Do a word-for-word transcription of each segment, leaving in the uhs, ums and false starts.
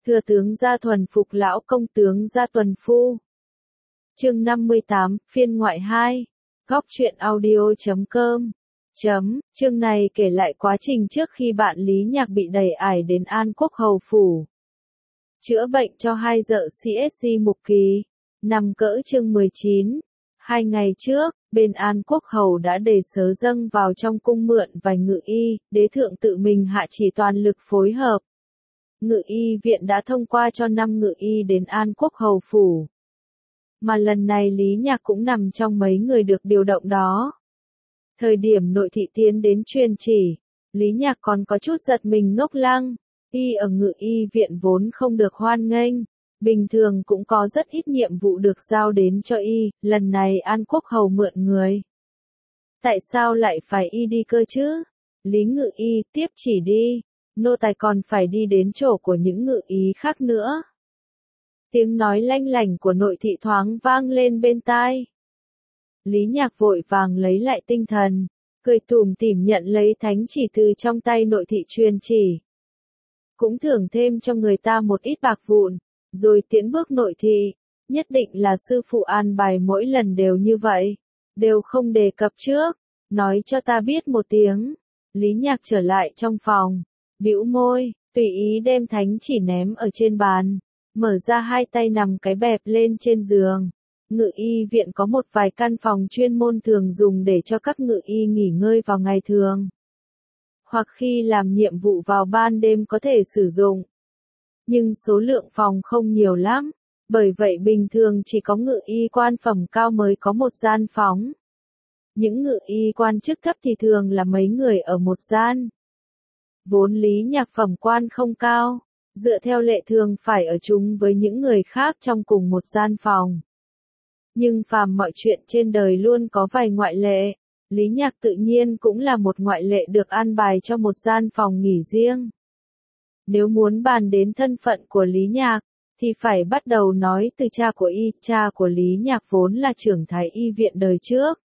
Thừa tướng gia thuần phục lão công tướng gia tuần phu. Chương năm mươi tám, phiên ngoại hai. Góc truyện audio chấm com. Chấm, chương này kể lại quá trình trước khi bạn Lý Nhạc bị đày ải đến An Quốc hầu phủ. Chữa bệnh cho hai vợ xê ét giê Mục Kỳ. Nằm cỡ chương mười chín. Hai ngày trước, bên An Quốc hầu đã đề sớ dâng vào trong cung mượn vài ngự y, đế thượng tự mình hạ chỉ toàn lực phối hợp. Ngự y viện đã thông qua cho năm ngự y đến An Quốc hầu phủ. Mà lần này Lý Nhạc cũng nằm trong mấy người được điều động đó. Thời điểm nội thị tiến đến truyền chỉ, Lý Nhạc còn có chút giật mình ngốc lăng. Y ở ngự y viện vốn không được hoan nghênh, bình thường cũng có rất ít nhiệm vụ được giao đến cho y, lần này An Quốc hầu mượn người. Tại sao lại phải y đi cơ chứ? Lý ngự y tiếp chỉ đi, nô tài còn phải đi đến chỗ của những ngự y khác nữa. Tiếng nói lanh lảnh của nội thị thoáng vang lên bên tai. Lý Nhạc vội vàng lấy lại tinh thần, cười tủm tỉm nhận lấy thánh chỉ từ trong tay nội thị truyền chỉ. Cũng thưởng thêm cho người ta một ít bạc vụn, rồi tiến bước nội thị, nhất định là sư phụ an bài mỗi lần đều như vậy, đều không đề cập trước, nói cho ta biết một tiếng. Lý Nhạc trở lại trong phòng, bĩu môi, tùy ý đem thánh chỉ ném ở trên bàn, mở ra hai tay nằm cái bẹp lên trên giường. Ngự y viện có một vài căn phòng chuyên môn thường dùng để cho các ngự y nghỉ ngơi vào ngày thường, hoặc khi làm nhiệm vụ vào ban đêm có thể sử dụng. Nhưng số lượng phòng không nhiều lắm, bởi vậy bình thường chỉ có ngự y quan phẩm cao mới có một gian phòng. Những ngự y quan chức thấp thì thường là mấy người ở một gian. Vốn Lý Nhạc phẩm quan không cao, dựa theo lệ thường phải ở chung với những người khác trong cùng một gian phòng. Nhưng phàm mọi chuyện trên đời luôn có vài ngoại lệ, Lý Nhạc tự nhiên cũng là một ngoại lệ được an bài cho một gian phòng nghỉ riêng. Nếu muốn bàn đến thân phận của Lý Nhạc, thì phải bắt đầu nói từ cha của y. Cha của Lý Nhạc vốn là trưởng thái y viện đời trước.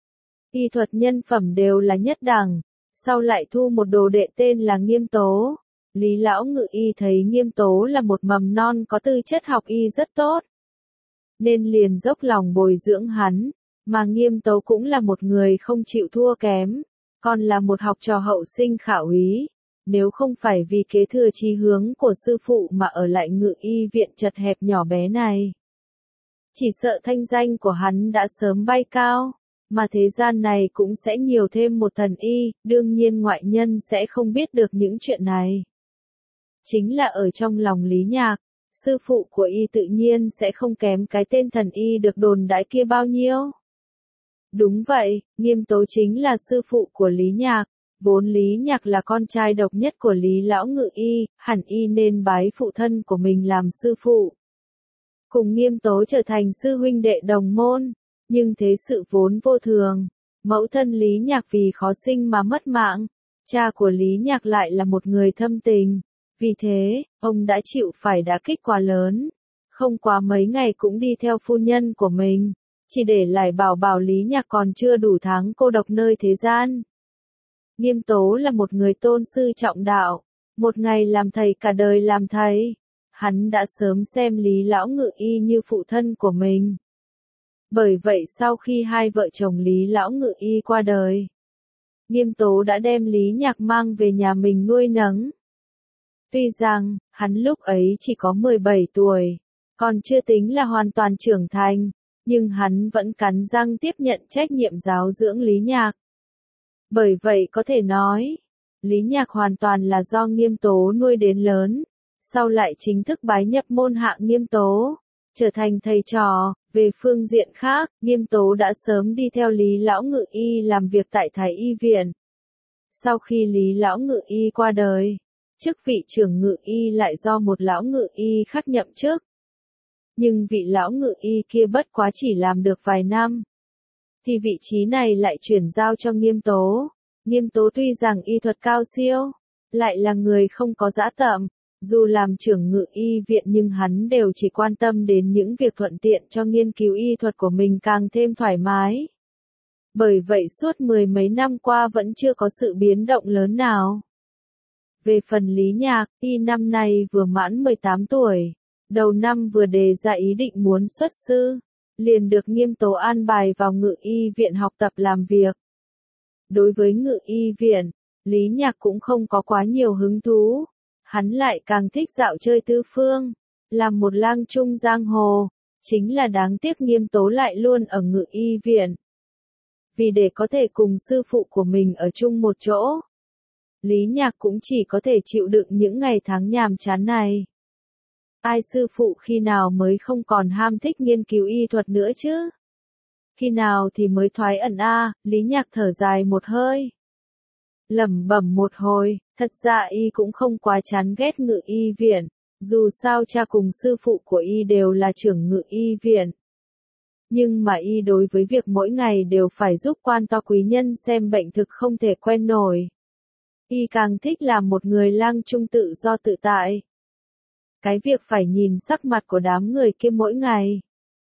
Y thuật nhân phẩm đều là nhất đẳng, sau lại thu một đồ đệ tên là Nghiêm Tố. Lý lão ngự y thấy Nghiêm Tố là một mầm non có tư chất học y rất tốt, nên liền dốc lòng bồi dưỡng hắn, mà Nghiêm Tố cũng là một người không chịu thua kém, còn là một học trò hậu sinh khả úy. Nếu không phải vì kế thừa chí hướng của sư phụ mà ở lại ngự y viện chật hẹp nhỏ bé này, chỉ sợ thanh danh của hắn đã sớm bay cao, mà thế gian này cũng sẽ nhiều thêm một thần y, đương nhiên ngoại nhân sẽ không biết được những chuyện này. Chính là ở trong lòng Lý Nhạc, sư phụ của y tự nhiên sẽ không kém cái tên thần y được đồn đãi kia bao nhiêu. Đúng vậy, Nghiêm Tố chính là sư phụ của Lý Nhạc. Vốn Lý Nhạc là con trai độc nhất của Lý lão ngự y, hẳn y nên bái phụ thân của mình làm sư phụ. Cùng Nghiêm Tố trở thành sư huynh đệ đồng môn, nhưng thế sự vốn vô thường. Mẫu thân Lý Nhạc vì khó sinh mà mất mạng, cha của Lý Nhạc lại là một người thâm tình. Vì thế, ông đã chịu phải đả kích quá lớn. Không quá mấy ngày cũng đi theo phu nhân của mình, chỉ để lại bảo bảo Lý Nhạc còn chưa đủ tháng cô độc nơi thế gian. Nghiêm Tố là một người tôn sư trọng đạo, một ngày làm thầy cả đời làm thầy. Hắn đã sớm xem Lý lão ngự y như phụ thân của mình. Bởi vậy sau khi hai vợ chồng Lý lão ngự y qua đời, Nghiêm Tố đã đem Lý Nhạc mang về nhà mình nuôi nấng. Tuy rằng, hắn lúc ấy chỉ có mười bảy tuổi, còn chưa tính là hoàn toàn trưởng thành, nhưng hắn vẫn cắn răng tiếp nhận trách nhiệm giáo dưỡng Lý Nhạc. Bởi vậy có thể nói, Lý Nhạc hoàn toàn là do Nghiêm Tố nuôi đến lớn, sau lại chính thức bái nhập môn hạ Nghiêm Tố, trở thành thầy trò. Về phương diện khác, Nghiêm Tố đã sớm đi theo Lý lão ngự y làm việc tại Thái y viện. Sau khi Lý lão ngự y qua đời, chức vị trưởng ngự y lại do một lão ngự y khác nhậm chức. Nhưng vị lão ngự y kia bất quá chỉ làm được vài năm, thì vị trí này lại chuyển giao cho Nghiêm Tố. Nghiêm Tố tuy rằng y thuật cao siêu, lại là người không có dã tợm, dù làm trưởng ngự y viện nhưng hắn đều chỉ quan tâm đến những việc thuận tiện cho nghiên cứu y thuật của mình càng thêm thoải mái. Bởi vậy suốt mười mấy năm qua vẫn chưa có sự biến động lớn nào. Về phần Lý Nhạc, y năm nay vừa mãn mười tám tuổi, đầu năm vừa đề ra ý định muốn xuất sư, liền được Nghiêm Tố an bài vào Ngự y viện học tập làm việc. Đối với Ngự y viện, Lý Nhạc cũng không có quá nhiều hứng thú, hắn lại càng thích dạo chơi tứ phương, làm một lang trung giang hồ, chính là đáng tiếc Nghiêm Tố lại luôn ở Ngự y viện. Vì để có thể cùng sư phụ của mình ở chung một chỗ, Lý Nhạc cũng chỉ có thể chịu đựng những ngày tháng nhàm chán này. Ai sư phụ khi nào mới không còn ham thích nghiên cứu y thuật nữa chứ? Khi nào thì mới thoái ẩn a? À, Lý Nhạc thở dài một hơi. Lẩm bẩm một hồi, thật ra y cũng không quá chán ghét Ngự y viện, dù sao cha cùng sư phụ của y đều là trưởng Ngự y viện. Nhưng mà y đối với việc mỗi ngày đều phải giúp quan to quý nhân xem bệnh thực không thể quen nổi. Y càng thích làm một người lang trung tự do tự tại. Cái việc phải nhìn sắc mặt của đám người kia mỗi ngày,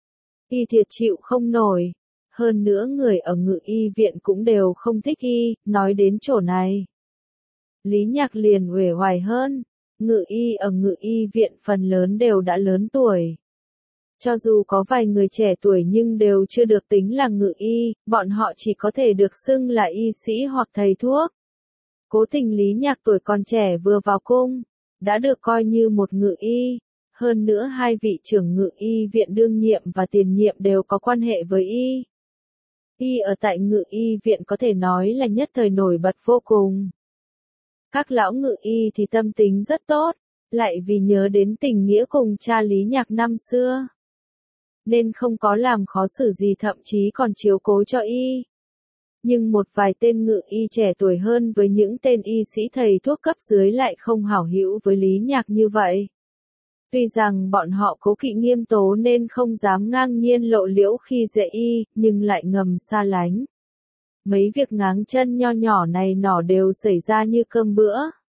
y thiệt chịu không nổi. Hơn nữa người ở Ngự y viện cũng đều không thích y, nói đến chỗ này. Lý Nhạc liền uể oải hơn, Ngự y ở Ngự y viện phần lớn đều đã lớn tuổi. Cho dù có vài người trẻ tuổi nhưng đều chưa được tính là ngự y, bọn họ chỉ có thể được xưng là y sĩ hoặc thầy thuốc. Cố Tình Lý Nhạc tuổi còn trẻ vừa vào cung, đã được coi như một ngự y. Hơn nữa hai vị trưởng Ngự y viện đương nhiệm và tiền nhiệm đều có quan hệ với y. Y ở tại Ngự y viện có thể nói là nhất thời nổi bật vô cùng. Các lão ngự y thì tâm tính rất tốt, lại vì nhớ đến tình nghĩa cùng cha Lý Nhạc năm xưa, nên không có làm khó xử gì, thậm chí còn chiếu cố cho y. Nhưng một vài tên ngự y trẻ tuổi hơn với những tên y sĩ thầy thuốc cấp dưới lại không hảo hữu với Lý Nhạc như vậy. Tuy rằng bọn họ cố kỵ Nghiêm Tố nên không dám ngang nhiên lộ liễu khi dễ y, nhưng lại ngầm xa lánh. Mấy việc ngáng chân nho nhỏ này nọ đều xảy ra như cơm bữa.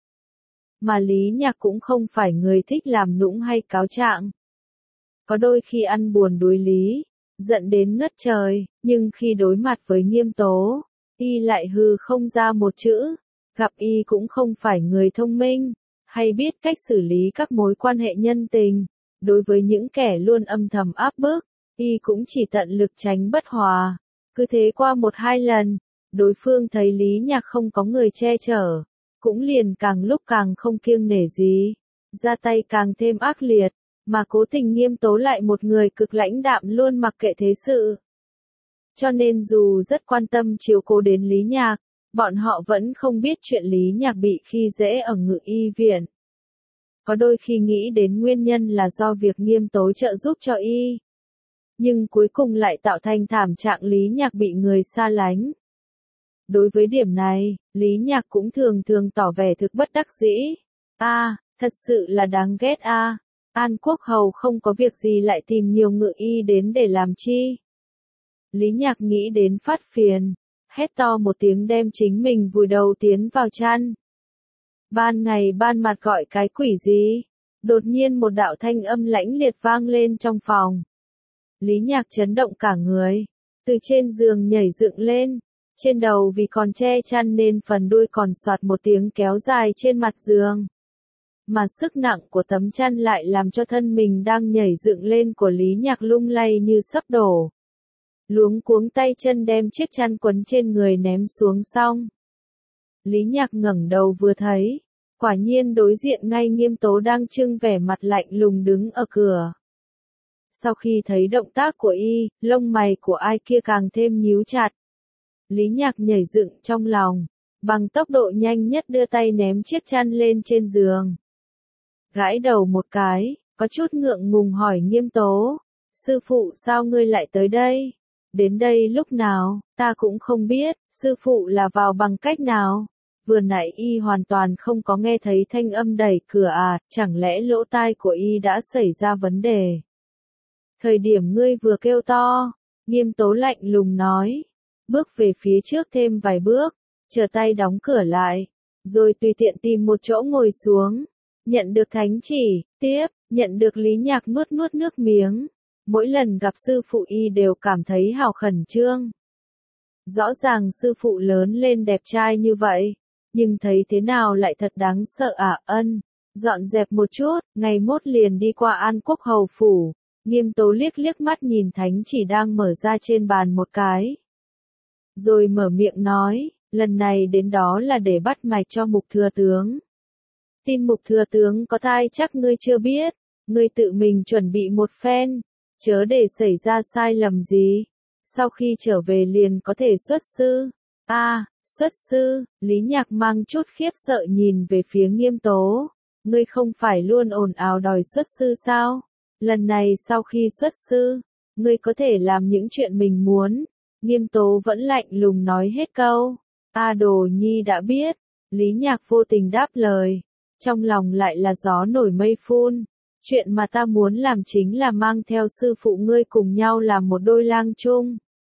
Mà Lý Nhạc cũng không phải người thích làm nũng hay cáo trạng. Có đôi khi ăn buồn đuối lý, giận đến ngất trời, nhưng khi đối mặt với Nghiêm Tố, y lại hừ không ra một chữ. Gặp y cũng không phải người thông minh, hay biết cách xử lý các mối quan hệ nhân tình. Đối với những kẻ luôn âm thầm áp bức, y cũng chỉ tận lực tránh bất hòa. Cứ thế qua một hai lần, đối phương thấy Lý Nhạc không có người che chở, cũng liền càng lúc càng không kiêng nể gì, ra tay càng thêm ác liệt. Mà Cố Tình Nghiêm Tố lại một người cực lãnh đạm luôn mặc kệ thế sự. Cho nên dù rất quan tâm chiếu cố đến Lý Nhạc, bọn họ vẫn không biết chuyện Lý Nhạc bị khi dễ ở Ngự y viện. Có đôi khi nghĩ đến nguyên nhân là do việc Nghiêm Tố trợ giúp cho y, nhưng cuối cùng lại tạo thành thảm trạng Lý Nhạc bị người xa lánh. Đối với điểm này, Lý Nhạc cũng thường thường tỏ vẻ thực bất đắc dĩ. A, à, thật sự là đáng ghét a. À. An Quốc Hầu không có việc gì lại tìm nhiều ngự y đến để làm chi? Lý Nhạc nghĩ đến phát phiền, hét to một tiếng đem chính mình vùi đầu tiến vào chăn. Ban ngày ban mặt gọi cái quỷ gì? Đột nhiên một đạo thanh âm lãnh liệt vang lên trong phòng. Lý Nhạc chấn động cả người, từ trên giường nhảy dựng lên, trên đầu vì còn che chăn nên phần đuôi còn soạt một tiếng kéo dài trên mặt giường. Mà sức nặng của tấm chăn lại làm cho thân mình đang nhảy dựng lên của Lý Nhạc lung lay như sắp đổ. Luống cuống tay chân đem chiếc chăn quấn trên người ném xuống xong. Lý Nhạc ngẩng đầu vừa thấy, quả nhiên đối diện ngay Nghiêm Tố đang trưng vẻ mặt lạnh lùng đứng ở cửa. Sau khi thấy động tác của y, lông mày của ai kia càng thêm nhíu chặt. Lý Nhạc nhảy dựng trong lòng, bằng tốc độ nhanh nhất đưa tay ném chiếc chăn lên trên giường. Gãi đầu một cái, có chút ngượng ngùng hỏi Nghiêm Tố, sư phụ sao ngươi lại tới đây? Đến đây lúc nào, ta cũng không biết, sư phụ là vào bằng cách nào? Vừa nãy y hoàn toàn không có nghe thấy thanh âm đẩy cửa à, chẳng lẽ lỗ tai của y đã xảy ra vấn đề? Thời điểm ngươi vừa kêu to, Nghiêm Tố lạnh lùng nói, bước về phía trước thêm vài bước, chờ tay đóng cửa lại, rồi tùy tiện tìm một chỗ ngồi xuống. Nhận được thánh chỉ, tiếp, nhận được Lý Nhạc nuốt nuốt nước miếng. Mỗi lần gặp sư phụ y đều cảm thấy hào khẩn trương. Rõ ràng sư phụ lớn lên đẹp trai như vậy, nhưng thấy thế nào lại thật đáng sợ à. Ân, dọn dẹp một chút, ngày mốt liền đi qua An Quốc hầu phủ. Nghiêm Tố liếc liếc mắt nhìn thánh chỉ đang mở ra trên bàn một cái. Rồi mở miệng nói, lần này đến đó là để bắt mạch cho Mục thừa tướng. Tin Mục thừa tướng có thai chắc ngươi chưa biết, ngươi tự mình chuẩn bị một phen, chớ để xảy ra sai lầm gì. Sau khi trở về liền có thể xuất sư. A, à, xuất sư, Lý Nhạc mang chút khiếp sợ nhìn về phía Nghiêm Tố. Ngươi không phải luôn ồn ào đòi xuất sư sao? Lần này sau khi xuất sư, ngươi có thể làm những chuyện mình muốn. Nghiêm Tố vẫn lạnh lùng nói hết câu. A Đồ Nhi đã biết. Lý Nhạc vô tình đáp lời. Trong lòng lại là gió nổi mây phun. Chuyện mà ta muốn làm chính là mang theo sư phụ ngươi cùng nhau làm một đôi lang chung.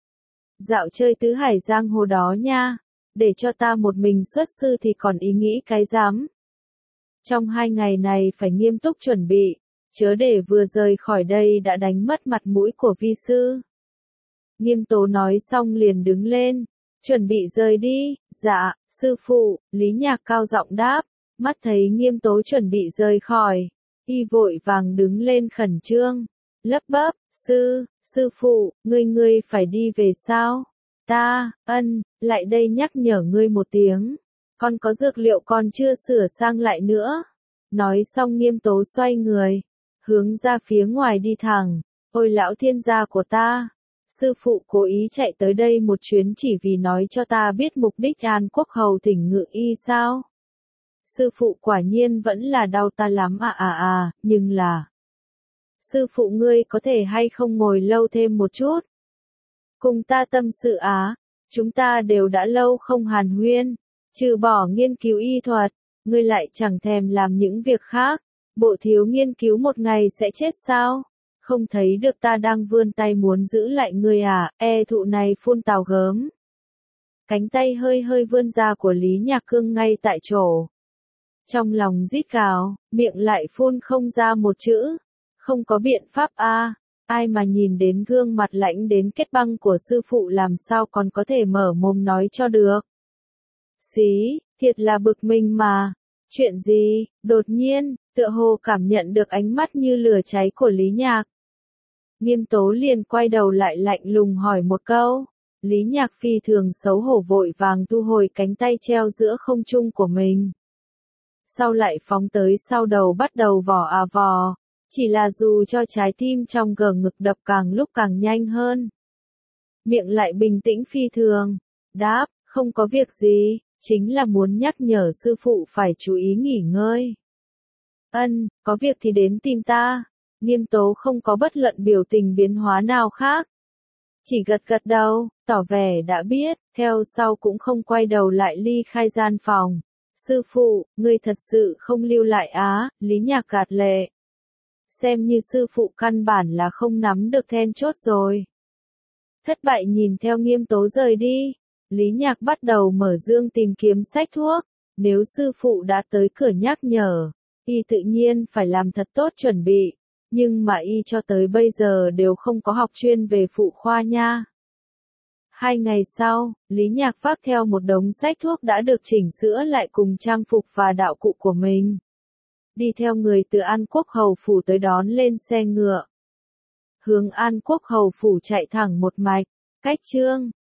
Dạo chơi tứ hải giang hồ đó nha. Để cho ta một mình xuất sư thì còn ý nghĩ cái dám. Trong hai ngày này phải nghiêm túc chuẩn bị. Chớ để vừa rời khỏi đây đã đánh mất mặt mũi của vi sư. Nghiêm Tố nói xong liền đứng lên. Chuẩn bị rời đi. Dạ, sư phụ, Lý Nhạc cao giọng đáp. Mắt thấy Nghiêm Tố chuẩn bị rời khỏi. Y vội vàng đứng lên khẩn trương. Lấp bấp, sư, sư phụ, ngươi ngươi phải đi về sao? Ta, ân, lại đây nhắc nhở ngươi một tiếng. Con có dược liệu còn chưa sửa sang lại nữa. Nói xong Nghiêm Tố xoay người. Hướng ra phía ngoài đi thẳng. Ôi lão thiên gia của ta. Sư phụ cố ý chạy tới đây một chuyến chỉ vì nói cho ta biết mục đích An Quốc hầu thỉnh ngự y sao. Sư phụ quả nhiên vẫn là đau ta lắm à à à, nhưng là... Sư phụ ngươi có thể hay không ngồi lâu thêm một chút? Cùng ta tâm sự á, chúng ta đều đã lâu không hàn huyên, trừ bỏ nghiên cứu y thuật, ngươi lại chẳng thèm làm những việc khác, bộ thiếu nghiên cứu một ngày sẽ chết sao? Không thấy được ta đang vươn tay muốn giữ lại ngươi à, e thụ này phun tào gớm. Cánh tay hơi hơi vươn ra của Lý Nhạc Cương ngay tại chỗ. Trong lòng rít gào, miệng lại phun không ra một chữ. Không có biện pháp a, à, ai mà nhìn đến gương mặt lạnh đến kết băng của sư phụ làm sao còn có thể mở mồm nói cho được. Xí, thiệt là bực mình mà. Chuyện gì? Đột nhiên, tựa hồ cảm nhận được ánh mắt như lửa cháy của Lý Nhạc. Nghiêm Tố liền quay đầu lại lạnh lùng hỏi một câu. Lý Nhạc phi thường xấu hổ vội vàng thu hồi cánh tay treo giữa không trung của mình. Sau lại phóng tới sau đầu bắt đầu vò à vò. Chỉ là dù cho trái tim trong gờ ngực đập càng lúc càng nhanh hơn. Miệng lại bình tĩnh phi thường. Đáp, không có việc gì, chính là muốn nhắc nhở sư phụ phải chú ý nghỉ ngơi. Ân, có việc thì đến tìm ta. Nghiêm Tố không có bất luận biểu tình biến hóa nào khác. Chỉ gật gật đầu, tỏ vẻ đã biết, theo sau cũng không quay đầu lại ly khai gian phòng. Sư phụ, ngươi thật sự không lưu lại á, Lý Nhạc gạt lệ. Xem như sư phụ căn bản là không nắm được then chốt rồi. Thất bại nhìn theo Nghiêm Tố rời đi. Lý Nhạc bắt đầu mở dương tìm kiếm sách thuốc. Nếu sư phụ đã tới cửa nhắc nhở, y tự nhiên phải làm thật tốt chuẩn bị. Nhưng mà y cho tới bây giờ đều không có học chuyên về phụ khoa nha. Hai ngày sau, Lý Nhạc vác theo một đống sách thuốc đã được chỉnh sửa lại cùng trang phục và đạo cụ của mình. Đi theo người từ An Quốc hầu phủ tới đón lên xe ngựa. Hướng An Quốc hầu phủ chạy thẳng một mạch, cách Trương